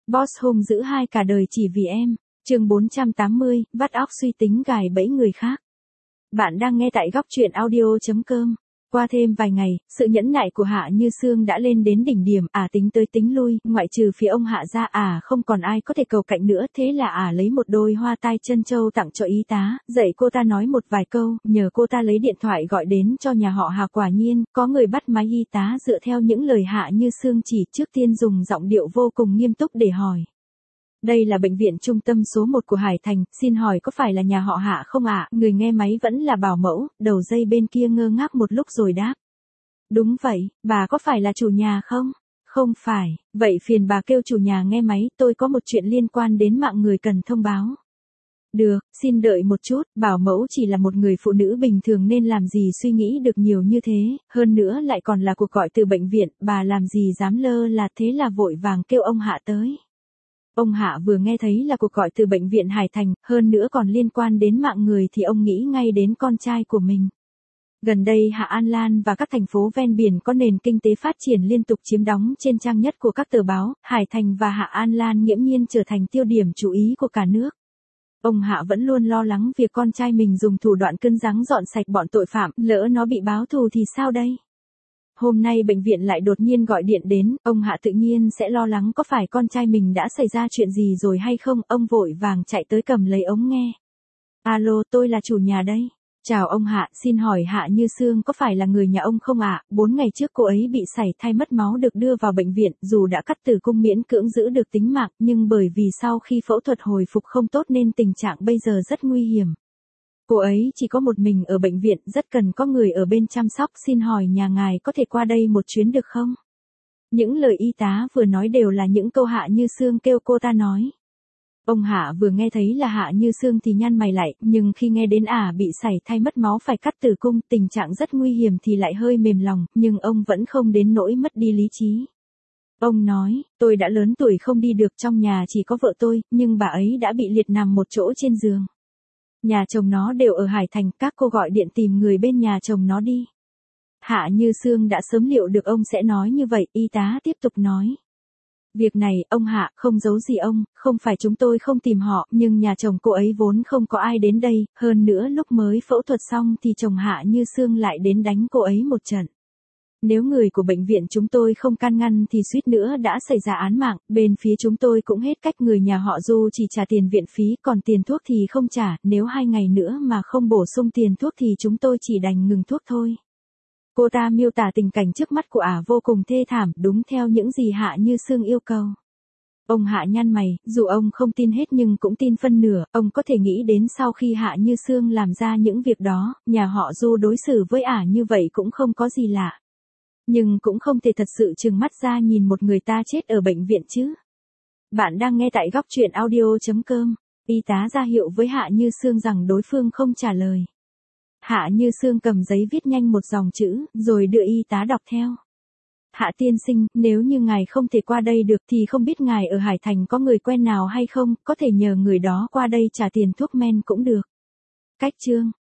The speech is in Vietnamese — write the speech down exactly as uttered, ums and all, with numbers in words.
Boss hung dữ hai cả đời chỉ vì em. Chương bốn trăm tám mươi, vắt óc suy tính gài bẫy người khác. Bạn đang nghe tại góc truyện audio chấm com. Qua thêm vài ngày, sự nhẫn nại của Hạ Như Sương đã lên đến đỉnh điểm, ả à, tính tới tính lui, ngoại trừ phía ông Hạ ra ả à, không còn ai có thể cầu cạnh nữa, thế là ả à, lấy một đôi hoa tai chân châu tặng cho y tá, dạy cô ta nói một vài câu, nhờ cô ta lấy điện thoại gọi đến cho nhà họ Hà. Quả nhiên, có người bắt máy y tá dựa theo những lời Hạ Như Sương chỉ, trước tiên dùng giọng điệu vô cùng nghiêm túc để hỏi. Đây là bệnh viện trung tâm số một của Hải Thành, xin hỏi có phải là nhà họ Hạ không ạ? À? Người nghe máy vẫn là bảo mẫu, đầu dây bên kia ngơ ngác một lúc rồi đáp. Đúng vậy, bà có phải là chủ nhà không? Không phải, vậy phiền bà kêu chủ nhà nghe máy, tôi có một chuyện liên quan đến mạng người cần thông báo. Được, xin đợi một chút, bảo mẫu chỉ là một người phụ nữ bình thường nên làm gì suy nghĩ được nhiều như thế, hơn nữa lại còn là cuộc gọi từ bệnh viện, bà làm gì dám lơ là, thế là vội vàng kêu ông Hạ tới. Ông Hạ vừa nghe thấy là cuộc gọi từ bệnh viện Hải Thành, hơn nữa còn liên quan đến mạng người thì ông nghĩ ngay đến con trai của mình. Gần đây Hạ An Lan và các thành phố ven biển có nền kinh tế phát triển liên tục chiếm đóng trên trang nhất của các tờ báo, Hải Thành và Hạ An Lan nghiễm nhiên trở thành tiêu điểm chú ý của cả nước. Ông Hạ vẫn luôn lo lắng việc con trai mình dùng thủ đoạn cứng rắn dọn sạch bọn tội phạm, lỡ nó bị báo thù thì sao đây? Hôm nay bệnh viện lại đột nhiên gọi điện đến, ông Hạ tự nhiên sẽ lo lắng có phải con trai mình đã xảy ra chuyện gì rồi hay không, ông vội vàng chạy tới cầm lấy ống nghe. Alo, tôi là chủ nhà đây. Chào ông Hạ, xin hỏi Hạ Như Sương có phải là người nhà ông không ạ? À? Bốn ngày trước cô ấy bị sảy thai mất máu được đưa vào bệnh viện, dù đã cắt tử cung miễn cưỡng giữ được tính mạng, nhưng bởi vì sau khi phẫu thuật hồi phục không tốt nên tình trạng bây giờ rất nguy hiểm. Cô ấy chỉ có một mình ở bệnh viện, rất cần có người ở bên chăm sóc, xin hỏi nhà ngài có thể qua đây một chuyến được không? Những lời y tá vừa nói đều là những câu Hạ Như Sương kêu cô ta nói. Ông Hạ vừa nghe thấy là Hạ Như Sương thì nhăn mày lại, nhưng khi nghe đến ả à bị sảy thai mất máu phải cắt tử cung, tình trạng rất nguy hiểm thì lại hơi mềm lòng, nhưng ông vẫn không đến nỗi mất đi lý trí. Ông nói, tôi đã lớn tuổi không đi được, trong nhà chỉ có vợ tôi, nhưng bà ấy đã bị liệt nằm một chỗ trên giường. Nhà chồng nó đều ở Hải Thành, các cô gọi điện tìm người bên nhà chồng nó đi. Hạ Như Sương đã sớm liệu được ông sẽ nói như vậy, y tá tiếp tục nói. Việc này, ông Hạ, không giấu gì ông, không phải chúng tôi không tìm họ, nhưng nhà chồng cô ấy vốn không có ai đến đây, hơn nữa lúc mới phẫu thuật xong thì chồng Hạ Như Sương lại đến đánh cô ấy một trận. Nếu người của bệnh viện chúng tôi không can ngăn thì suýt nữa đã xảy ra án mạng, bên phía chúng tôi cũng hết cách, người nhà họ Du chỉ trả tiền viện phí, còn tiền thuốc thì không trả, nếu hai ngày nữa mà không bổ sung tiền thuốc thì chúng tôi chỉ đành ngừng thuốc thôi. Cô ta miêu tả tình cảnh trước mắt của ả vô cùng thê thảm, đúng theo những gì Hạ Như Sương yêu cầu. Ông Hạ nhăn mày, dù ông không tin hết nhưng cũng tin phân nửa, ông có thể nghĩ đến sau khi Hạ Như Sương làm ra những việc đó, nhà họ Du đối xử với ả như vậy cũng không có gì lạ. Nhưng cũng không thể thật sự trừng mắt ra nhìn một người ta chết ở bệnh viện chứ. Bạn đang nghe tại góc truyện audio chấm com. Y tá ra hiệu với Hạ Như Sương rằng đối phương không trả lời. Hạ Như Sương cầm giấy viết nhanh một dòng chữ, rồi đưa y tá đọc theo. Hạ tiên sinh, nếu như ngài không thể qua đây được thì không biết ngài ở Hải Thành có người quen nào hay không, có thể nhờ người đó qua đây trả tiền thuốc men cũng được. Cách chương.